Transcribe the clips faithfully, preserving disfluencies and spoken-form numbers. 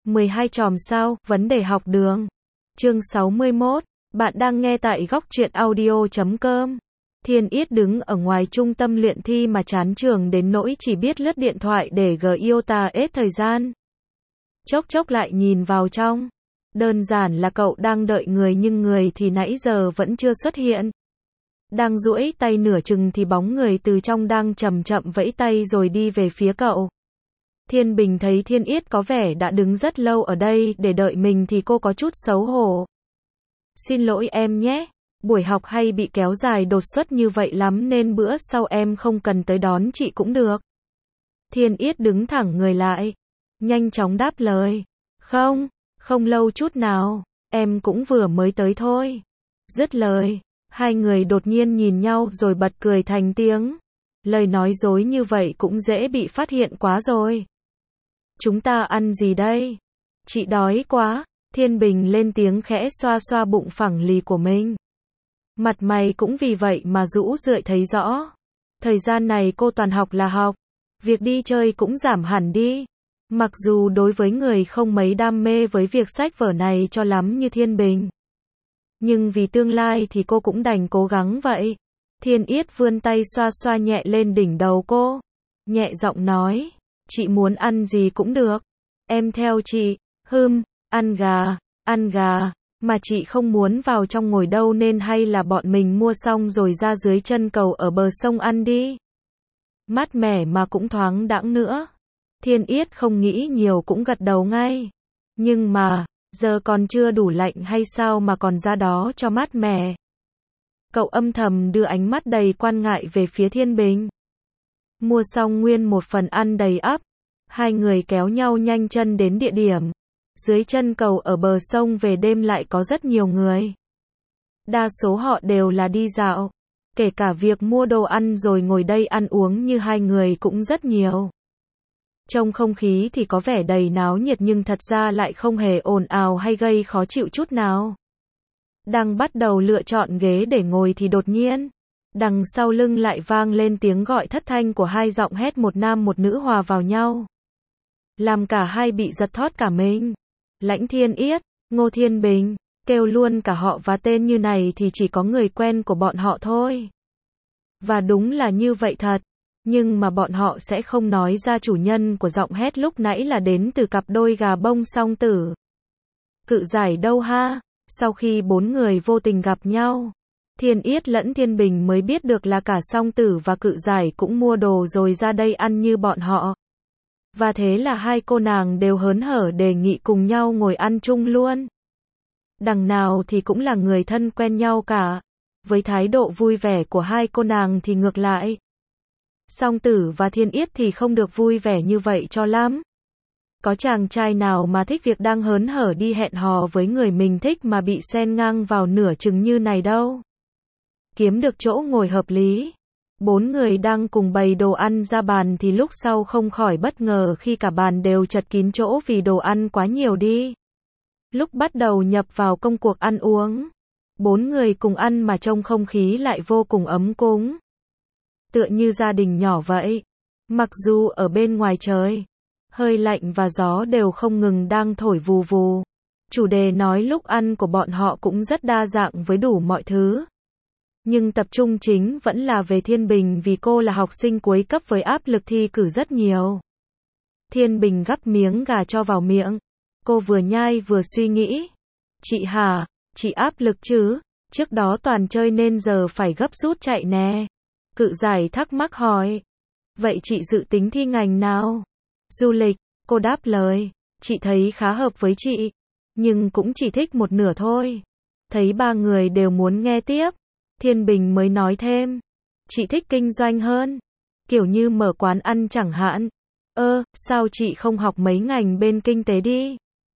mười hai chòm sao, vấn đề học đường. Chương sáu mươi mốt, bạn đang nghe tại góc truyện audio chấm com. Thiên Yết đứng ở ngoài trung tâm luyện thi mà chán trường đến nỗi chỉ biết lướt điện thoại để giota hết thời gian. Chốc chốc lại nhìn vào trong. Đơn giản là cậu đang đợi người nhưng người thì nãy giờ vẫn chưa xuất hiện. Đang duỗi tay nửa chừng thì bóng người từ trong đang chậm chậm vẫy tay rồi đi về phía cậu. Thiên Bình thấy Thiên Yết có vẻ đã đứng rất lâu ở đây để đợi mình thì cô có chút xấu hổ. Xin lỗi em nhé, buổi học hay bị kéo dài đột xuất như vậy lắm nên bữa sau em không cần tới đón chị cũng được. Thiên Yết đứng thẳng người lại, nhanh chóng đáp lời. Không, không lâu chút nào, em cũng vừa mới tới thôi. Dứt lời, hai người đột nhiên nhìn nhau rồi bật cười thành tiếng. Lời nói dối như vậy cũng dễ bị phát hiện quá rồi. Chúng ta ăn gì đây? Chị đói quá. Thiên Bình lên tiếng khẽ xoa xoa bụng phẳng lì của mình. Mặt mày cũng vì vậy mà rũ rượi thấy rõ. Thời gian này cô toàn học là học. Việc đi chơi cũng giảm hẳn đi. Mặc dù đối với người không mấy đam mê với việc sách vở này cho lắm như Thiên Bình. Nhưng vì tương lai thì cô cũng đành cố gắng vậy. Thiên Yết vươn tay xoa xoa nhẹ lên đỉnh đầu cô. Nhẹ giọng nói. Chị muốn ăn gì cũng được. Em theo chị. Hừm, ăn gà, ăn gà. Mà chị không muốn vào trong ngồi đâu nên hay là bọn mình mua xong rồi ra dưới chân cầu ở bờ sông ăn đi. Mát mẻ mà cũng thoáng đãng nữa. Thiên Yết không nghĩ nhiều cũng gật đầu ngay. Nhưng mà, giờ còn chưa đủ lạnh hay sao mà còn ra đó cho mát mẻ. Cậu âm thầm đưa ánh mắt đầy quan ngại về phía Thiên Bình. Mua xong nguyên một phần ăn đầy ắp. Hai người kéo nhau nhanh chân đến địa điểm. Dưới chân cầu ở bờ sông về đêm lại có rất nhiều người. Đa số họ đều là đi dạo. Kể cả việc mua đồ ăn rồi ngồi đây ăn uống như hai người cũng rất nhiều. Trong không khí thì có vẻ đầy náo nhiệt nhưng thật ra lại không hề ồn ào hay gây khó chịu chút nào. Đang bắt đầu lựa chọn ghế để ngồi thì đột nhiên, đằng sau lưng lại vang lên tiếng gọi thất thanh của hai giọng hét một nam một nữ hòa vào nhau. Làm cả hai bị giật thót cả mình. Lãnh Thiên Yết, Ngô Thiên Bình, kêu luôn cả họ và tên như này thì chỉ có người quen của bọn họ thôi. Và đúng là như vậy thật. Nhưng mà bọn họ sẽ không nói ra chủ nhân của giọng hét lúc nãy là đến từ cặp đôi gà bông song tử. Cự giải đâu ha? Sau khi bốn người vô tình gặp nhau, Thiên Yết lẫn Thiên Bình mới biết được là cả song tử và cự giải cũng mua đồ rồi ra đây ăn như bọn họ. Và thế là hai cô nàng đều hớn hở đề nghị cùng nhau ngồi ăn chung luôn. Đằng nào thì cũng là người thân quen nhau cả. Với thái độ vui vẻ của hai cô nàng thì ngược lại. Song tử và Thiên Yết thì không được vui vẻ như vậy cho lắm. Có chàng trai nào mà thích việc đang hớn hở đi hẹn hò với người mình thích mà bị xen ngang vào nửa chừng như này đâu. Kiếm được chỗ ngồi hợp lý. Bốn người đang cùng bày đồ ăn ra bàn thì lúc sau không khỏi bất ngờ khi cả bàn đều chật kín chỗ vì đồ ăn quá nhiều đi. Lúc bắt đầu nhập vào công cuộc ăn uống, bốn người cùng ăn mà trong không khí lại vô cùng ấm cúng. Tựa như gia đình nhỏ vậy. Mặc dù ở bên ngoài trời, hơi lạnh và gió đều không ngừng đang thổi vù vù. Chủ đề nói lúc ăn của bọn họ cũng rất đa dạng với đủ mọi thứ. Nhưng tập trung chính vẫn là về Thiên Bình vì cô là học sinh cuối cấp với áp lực thi cử rất nhiều. Thiên Bình gắp miếng gà cho vào miệng. Cô vừa nhai vừa suy nghĩ. Chị hả, chị áp lực chứ? Trước đó toàn chơi nên giờ phải gấp rút chạy nè. Cự giải thắc mắc hỏi. Vậy chị dự tính thi ngành nào? Du lịch, cô đáp lời. Chị thấy khá hợp với chị. Nhưng cũng chỉ thích một nửa thôi. Thấy ba người đều muốn nghe tiếp. Thiên Bình mới nói thêm. Chị thích kinh doanh hơn. Kiểu như mở quán ăn chẳng hạn. Ơ, sao chị không học mấy ngành bên kinh tế đi?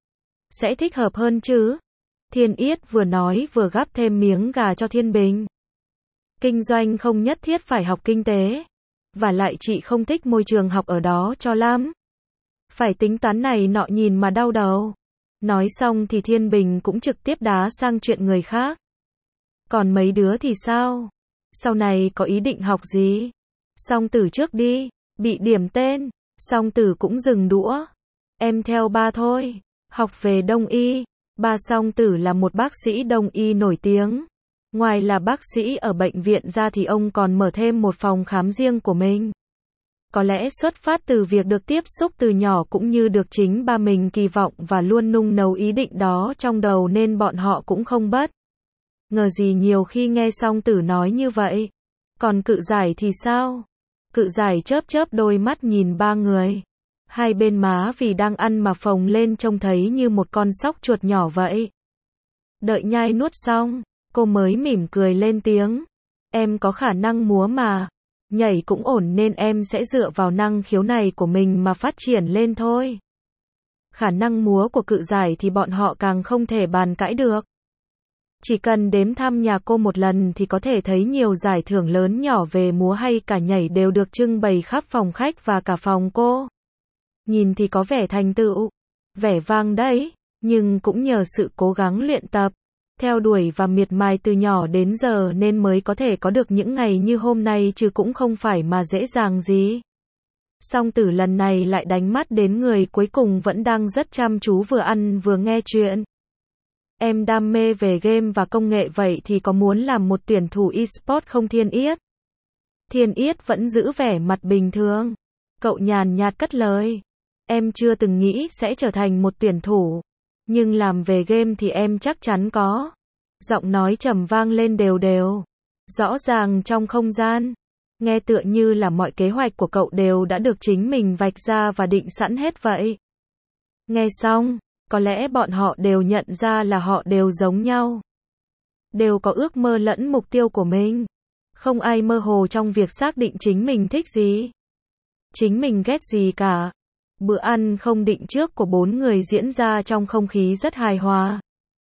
Sẽ thích hợp hơn chứ? Thiên Yết vừa nói vừa gắp thêm miếng gà cho Thiên Bình. Kinh doanh không nhất thiết phải học kinh tế. Và lại chị không thích môi trường học ở đó cho lắm. Phải tính toán này nọ nhìn mà đau đầu. Nói xong thì Thiên Bình cũng trực tiếp đá sang chuyện người khác. Còn mấy đứa thì sao? Sau này có ý định học gì? Song tử trước đi. Bị điểm tên. Song tử cũng dừng đũa. Em theo ba thôi. học về đông y. Ba Song Tử là một bác sĩ đông y nổi tiếng. Ngoài là bác sĩ ở bệnh viện ra thì ông còn mở thêm một phòng khám riêng của mình. Có lẽ xuất phát từ việc được tiếp xúc từ nhỏ cũng như được chính ba mình kỳ vọng và luôn nung nấu ý định đó trong đầu nên bọn họ cũng không bất ngờ gì nhiều khi nghe Song Tử nói như vậy. Còn Cự Giải thì sao? Cự Giải chớp chớp đôi mắt nhìn ba người. Hai bên má vì đang ăn mà phồng lên trông thấy như một con sóc chuột nhỏ vậy. Đợi nhai nuốt xong, cô mới mỉm cười lên tiếng. Em có khả năng múa mà. Nhảy cũng ổn nên em sẽ dựa vào năng khiếu này của mình mà phát triển lên thôi. Khả năng múa của Cự Giải thì bọn họ càng không thể bàn cãi được. Chỉ cần đếm thăm nhà cô một lần thì có thể thấy nhiều giải thưởng lớn nhỏ về múa hay cả nhảy đều được trưng bày khắp phòng khách và cả phòng cô. Nhìn thì có vẻ thành tựu, vẻ vang đấy, nhưng cũng nhờ sự cố gắng luyện tập, theo đuổi và miệt mài từ nhỏ đến giờ nên mới có thể có được những ngày như hôm nay chứ cũng không phải mà dễ dàng gì. Song Tử lần này lại đánh mắt đến người cuối cùng vẫn đang rất chăm chú vừa ăn vừa nghe chuyện. Em đam mê về game và công nghệ vậy thì có muốn làm một tuyển thủ e-sport không Thiên Yết? Thiên Yết vẫn giữ vẻ mặt bình thường. Cậu nhàn nhạt cất lời. Em chưa từng nghĩ sẽ trở thành một tuyển thủ. Nhưng làm về game thì em chắc chắn có. Giọng nói trầm vang lên đều đều. Rõ ràng trong không gian. Nghe tựa như là mọi kế hoạch của cậu đều đã được chính mình vạch ra và định sẵn hết vậy. Nghe xong, có lẽ bọn họ đều nhận ra là họ đều giống nhau. Đều có ước mơ lẫn mục tiêu của mình. Không ai mơ hồ trong việc xác định chính mình thích gì, chính mình ghét gì cả. Bữa ăn không định trước của bốn người diễn ra trong không khí rất hài hòa.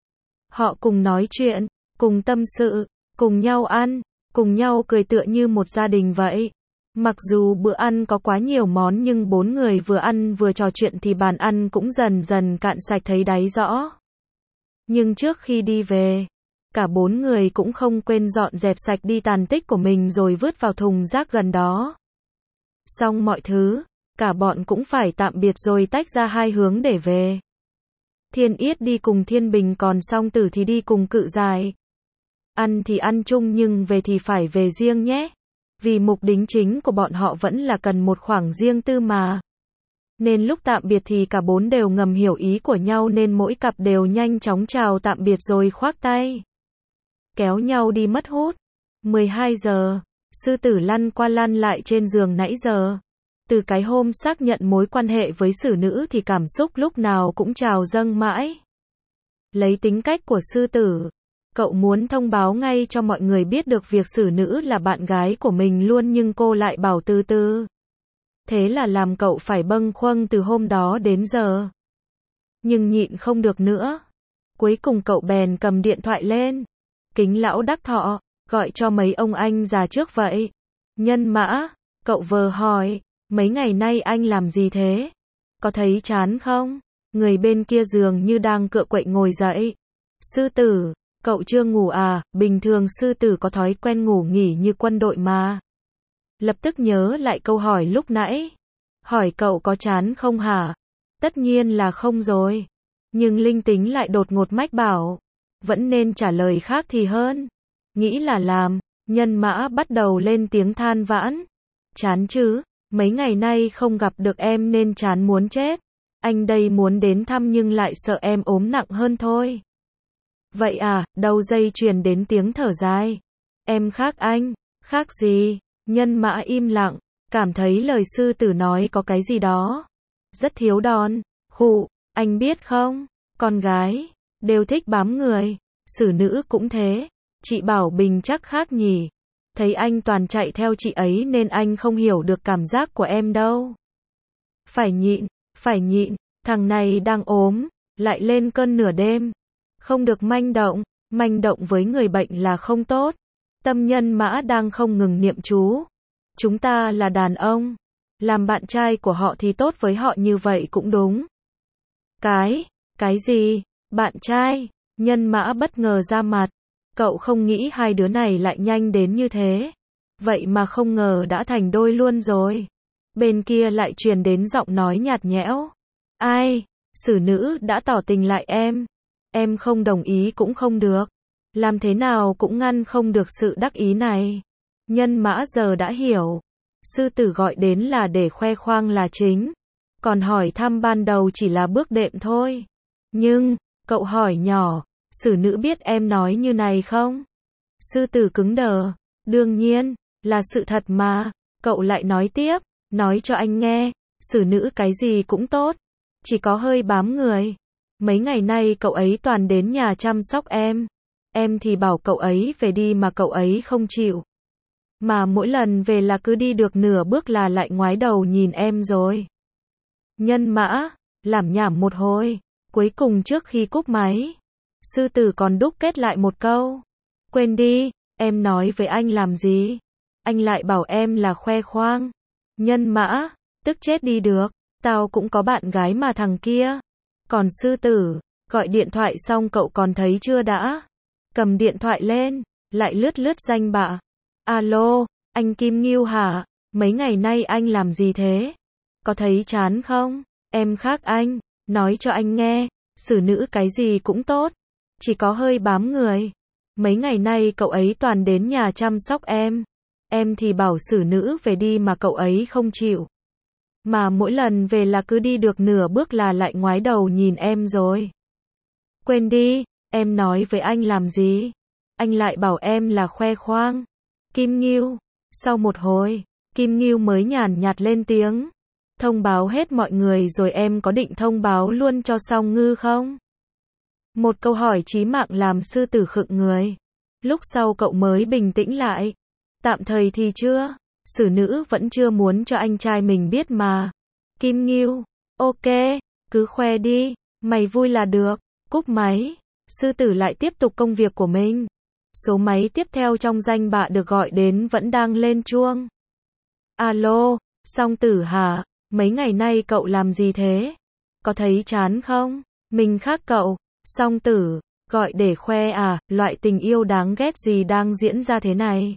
Họ cùng nói chuyện, cùng tâm sự, cùng nhau ăn, cùng nhau cười tựa như một gia đình vậy. Mặc dù bữa ăn có quá nhiều món nhưng bốn người vừa ăn vừa trò chuyện thì bàn ăn cũng dần dần cạn sạch thấy đáy rõ. Nhưng trước khi đi về, cả bốn người cũng không quên dọn dẹp sạch đi tàn tích của mình rồi vứt vào thùng rác gần đó. Xong mọi thứ, cả bọn cũng phải tạm biệt rồi tách ra hai hướng để về. Thiên Yết đi cùng Thiên Bình còn Song Tử thì đi cùng Cự Giải. Ăn thì ăn chung nhưng về thì phải về riêng nhé. Vì mục đích chính của bọn họ vẫn là cần một khoảng riêng tư mà. Nên lúc tạm biệt thì cả bốn đều ngầm hiểu ý của nhau nên mỗi cặp đều nhanh chóng chào tạm biệt rồi khoác tay. Kéo nhau đi mất hút. mười hai giờ, Sư Tử lăn qua lăn lại trên giường nãy giờ. Từ cái hôm xác nhận mối quan hệ với Sử Nữ thì cảm xúc lúc nào cũng trào dâng mãi. Lấy tính cách của Sư Tử, cậu muốn thông báo ngay cho mọi người biết được việc Sử Nữ là bạn gái của mình luôn nhưng cô lại bảo từ từ. Thế là làm cậu phải bâng khuâng từ hôm đó đến giờ. Nhưng nhịn không được nữa. Cuối cùng cậu bèn cầm điện thoại lên. Kính lão Đắc Thọ, gọi cho mấy ông anh già trước vậy. Nhân Mã, cậu vờ hỏi, mấy ngày nay anh làm gì thế? Có thấy chán không? Người bên kia giường như đang cựa quậy ngồi dậy. Sư Tử, cậu chưa ngủ à? Bình thường Sư Tử có thói quen ngủ nghỉ như quân đội mà. Lập tức nhớ lại câu hỏi lúc nãy. Hỏi cậu có chán không hả? Tất nhiên là không rồi. Nhưng linh tính lại đột ngột mách bảo. Vẫn nên trả lời khác thì hơn. Nghĩ là làm. Nhân Mã bắt đầu lên tiếng than vãn. Chán chứ, mấy ngày nay không gặp được em nên chán muốn chết. Anh đây muốn đến thăm nhưng lại sợ em ốm nặng hơn thôi. Vậy à, đầu dây truyền đến tiếng thở dài. Em khác anh, khác gì? Nhân Mã im lặng, cảm thấy lời Sư Tử nói có cái gì đó rất thiếu đòn. Khụ, anh biết không, con gái đều thích bám người, Sử Nữ cũng thế. Chị Bảo Bình chắc khác nhỉ. Thấy anh toàn chạy theo chị ấy nên anh không hiểu được cảm giác của em đâu. Phải nhịn, phải nhịn, thằng này đang ốm, lại lên cơn nửa đêm. Không được manh động, manh động với người bệnh là không tốt. Tâm Nhân Mã đang không ngừng niệm chú. Chúng ta là đàn ông, làm bạn trai của họ thì tốt với họ như vậy cũng đúng. Cái, cái gì? Bạn trai? Nhân Mã bất ngờ ra mặt. Cậu không nghĩ hai đứa này lại nhanh đến như thế. Vậy mà không ngờ đã thành đôi luôn rồi. Bên kia lại truyền đến giọng nói nhạt nhẽo. Ai? Xử nữ đã tỏ tình lại em. Em không đồng ý cũng không được. Làm thế nào cũng ngăn không được sự đắc ý này. Nhân mã giờ đã hiểu. Sư tử gọi đến là để khoe khoang là chính. Còn hỏi thăm ban đầu chỉ là bước đệm thôi. Nhưng, cậu hỏi nhỏ, xử nữ biết em nói như này không? Sư tử cứng đờ. Đương nhiên, là sự thật mà. Cậu lại nói tiếp, nói cho anh nghe, xử nữ cái gì cũng tốt. Chỉ có hơi bám người. Mấy ngày nay cậu ấy toàn đến nhà chăm sóc em. Em thì bảo cậu ấy về đi mà cậu ấy không chịu. Mà mỗi lần về là cứ đi được nửa bước là lại ngoái đầu nhìn em rồi. Nhân mã, làm nhảm một hồi. Cuối cùng trước khi cúp máy, sư tử còn đúc kết lại một câu. Quên đi, em nói với anh làm gì? Anh lại bảo em là khoe khoang. Nhân mã, tức chết đi được. Tao cũng có bạn gái mà thằng kia. Còn sư tử, gọi điện thoại xong cậu còn thấy chưa đã? Cầm điện thoại lên, lại lướt lướt danh bạ. Alo, anh Kim Ngưu hả? Mấy ngày nay anh làm gì thế? Có thấy chán không? Em khác anh, nói cho anh nghe, xử nữ cái gì cũng tốt. Chỉ có hơi bám người. Mấy ngày nay cậu ấy toàn đến nhà chăm sóc em. Em thì bảo xử nữ về đi mà cậu ấy không chịu. Mà mỗi lần về là cứ đi được nửa bước là lại ngoái đầu nhìn em rồi. Quên đi, em nói với anh làm gì? Anh lại bảo em là khoe khoang. Kim Ngưu. Sau một hồi, Kim Ngưu mới nhàn nhạt lên tiếng. Thông báo hết mọi người rồi em có định thông báo luôn cho xong ngư không? Một câu hỏi chí mạng làm sư tử khựng người. Lúc sau cậu mới bình tĩnh lại. Tạm thời thì chưa. Xử nữ vẫn chưa muốn cho anh trai mình biết mà. Kim Ngưu. Ok, cứ khoe đi. Mày vui là được. Cúp máy. Sư tử lại tiếp tục công việc của mình. Số máy tiếp theo trong danh bạ được gọi đến vẫn đang lên chuông. Alo, Song Tử hả? Mấy ngày nay cậu làm gì thế? Có thấy chán không? Mình khác cậu. Song Tử, gọi để khoe à, loại tình yêu đáng ghét gì đang diễn ra thế này?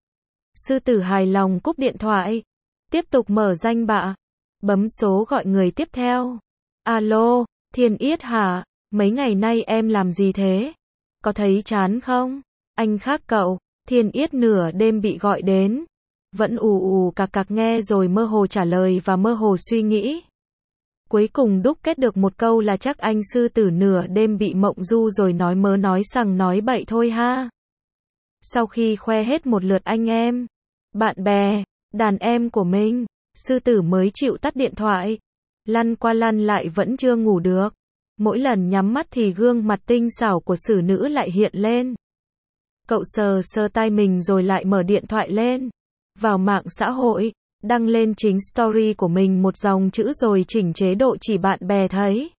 Sư tử hài lòng cúp điện thoại. Tiếp tục mở danh bạ. Bấm số gọi người tiếp theo. Alo, Thiên Yết hả? Mấy ngày nay em làm gì thế? Có thấy chán không? Anh khác cậu. Thiên Yết nửa đêm bị gọi đến. Vẫn ù ù cạc cạc nghe rồi mơ hồ trả lời và mơ hồ suy nghĩ. Cuối cùng đúc kết được một câu là chắc anh sư tử nửa đêm bị mộng du rồi nói mớ nói sằng nói bậy thôi ha. Sau khi khoe hết một lượt anh em, bạn bè, đàn em của mình, sư tử mới chịu tắt điện thoại. Lăn qua lăn lại vẫn chưa ngủ được. Mỗi lần nhắm mắt thì gương mặt tinh xảo của xử nữ lại hiện lên. Cậu sờ sờ tai mình rồi lại mở điện thoại lên. Vào mạng xã hội, đăng lên chính story của mình một dòng chữ rồi chỉnh chế độ chỉ bạn bè thấy.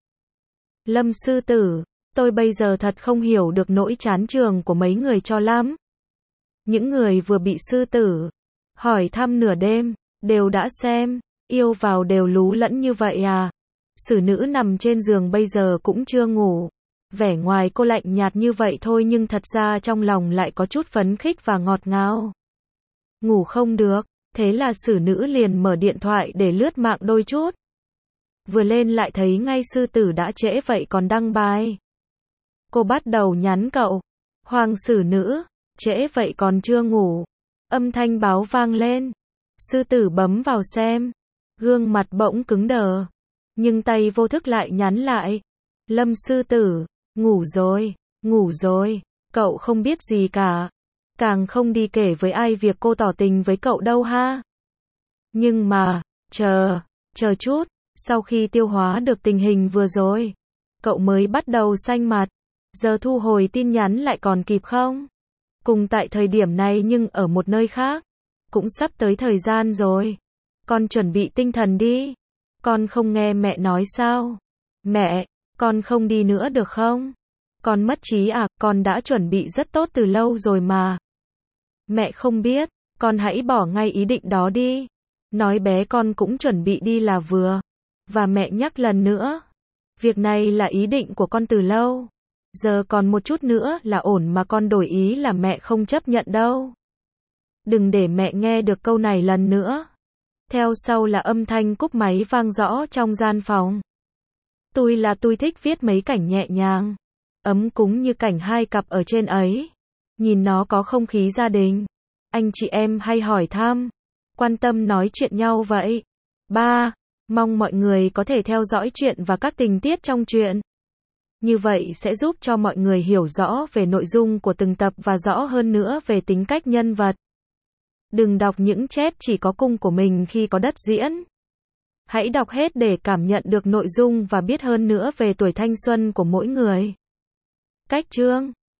Lâm sư tử, tôi bây giờ thật không hiểu được nỗi chán trường của mấy người cho lắm. Những người vừa bị sư tử hỏi thăm nửa đêm, đều đã xem, yêu vào đều lú lẫn như vậy à. Xử nữ nằm trên giường bây giờ cũng chưa ngủ. Vẻ ngoài cô lạnh nhạt như vậy thôi nhưng thật ra trong lòng lại có chút phấn khích và ngọt ngào. Ngủ không được, thế là xử nữ liền mở điện thoại để lướt mạng đôi chút. Vừa lên lại thấy ngay sư tử đã trễ vậy còn đăng bài. Cô bắt đầu nhắn cậu. Hoàng xử nữ, trễ vậy còn chưa ngủ. Âm thanh báo vang lên. Sư tử bấm vào xem. Gương mặt bỗng cứng đờ. Nhưng tay vô thức lại nhắn lại. Lâm sư tử, ngủ rồi, ngủ rồi. Cậu không biết gì cả. Càng không đi kể với ai việc cô tỏ tình với cậu đâu ha. Nhưng mà, chờ, chờ chút. Sau khi tiêu hóa được tình hình vừa rồi, cậu mới bắt đầu xanh mặt. Giờ thu hồi tin nhắn lại còn kịp không? Cùng tại thời điểm này nhưng ở một nơi khác. Cũng sắp tới thời gian rồi. Con chuẩn bị tinh thần đi. Con không nghe mẹ nói sao? Mẹ, con không đi nữa được không? Con mất trí à, con đã chuẩn bị rất tốt từ lâu rồi mà. Mẹ không biết, con hãy bỏ ngay ý định đó đi. Nói bé con cũng chuẩn bị đi là vừa. Và mẹ nhắc lần nữa. Việc này là ý định của con từ lâu. Giờ còn một chút nữa là ổn mà con đổi ý là mẹ không chấp nhận đâu. Đừng để mẹ nghe được câu này lần nữa. Theo sau là âm thanh cúp máy vang rõ trong gian phòng. Tôi là tôi thích viết mấy cảnh nhẹ nhàng, ấm cúng như cảnh hai cặp ở trên ấy. Nhìn nó có không khí gia đình. Anh chị em hay hỏi thăm, quan tâm nói chuyện nhau vậy. ba. Mong mọi người có thể theo dõi chuyện và các tình tiết trong truyện. Như vậy sẽ giúp cho mọi người hiểu rõ về nội dung của từng tập và rõ hơn nữa về tính cách nhân vật. Đừng đọc những chép chỉ có cung của mình khi có đất diễn. Hãy đọc hết để cảm nhận được nội dung và biết hơn nữa về tuổi thanh xuân của mỗi người. Cách chương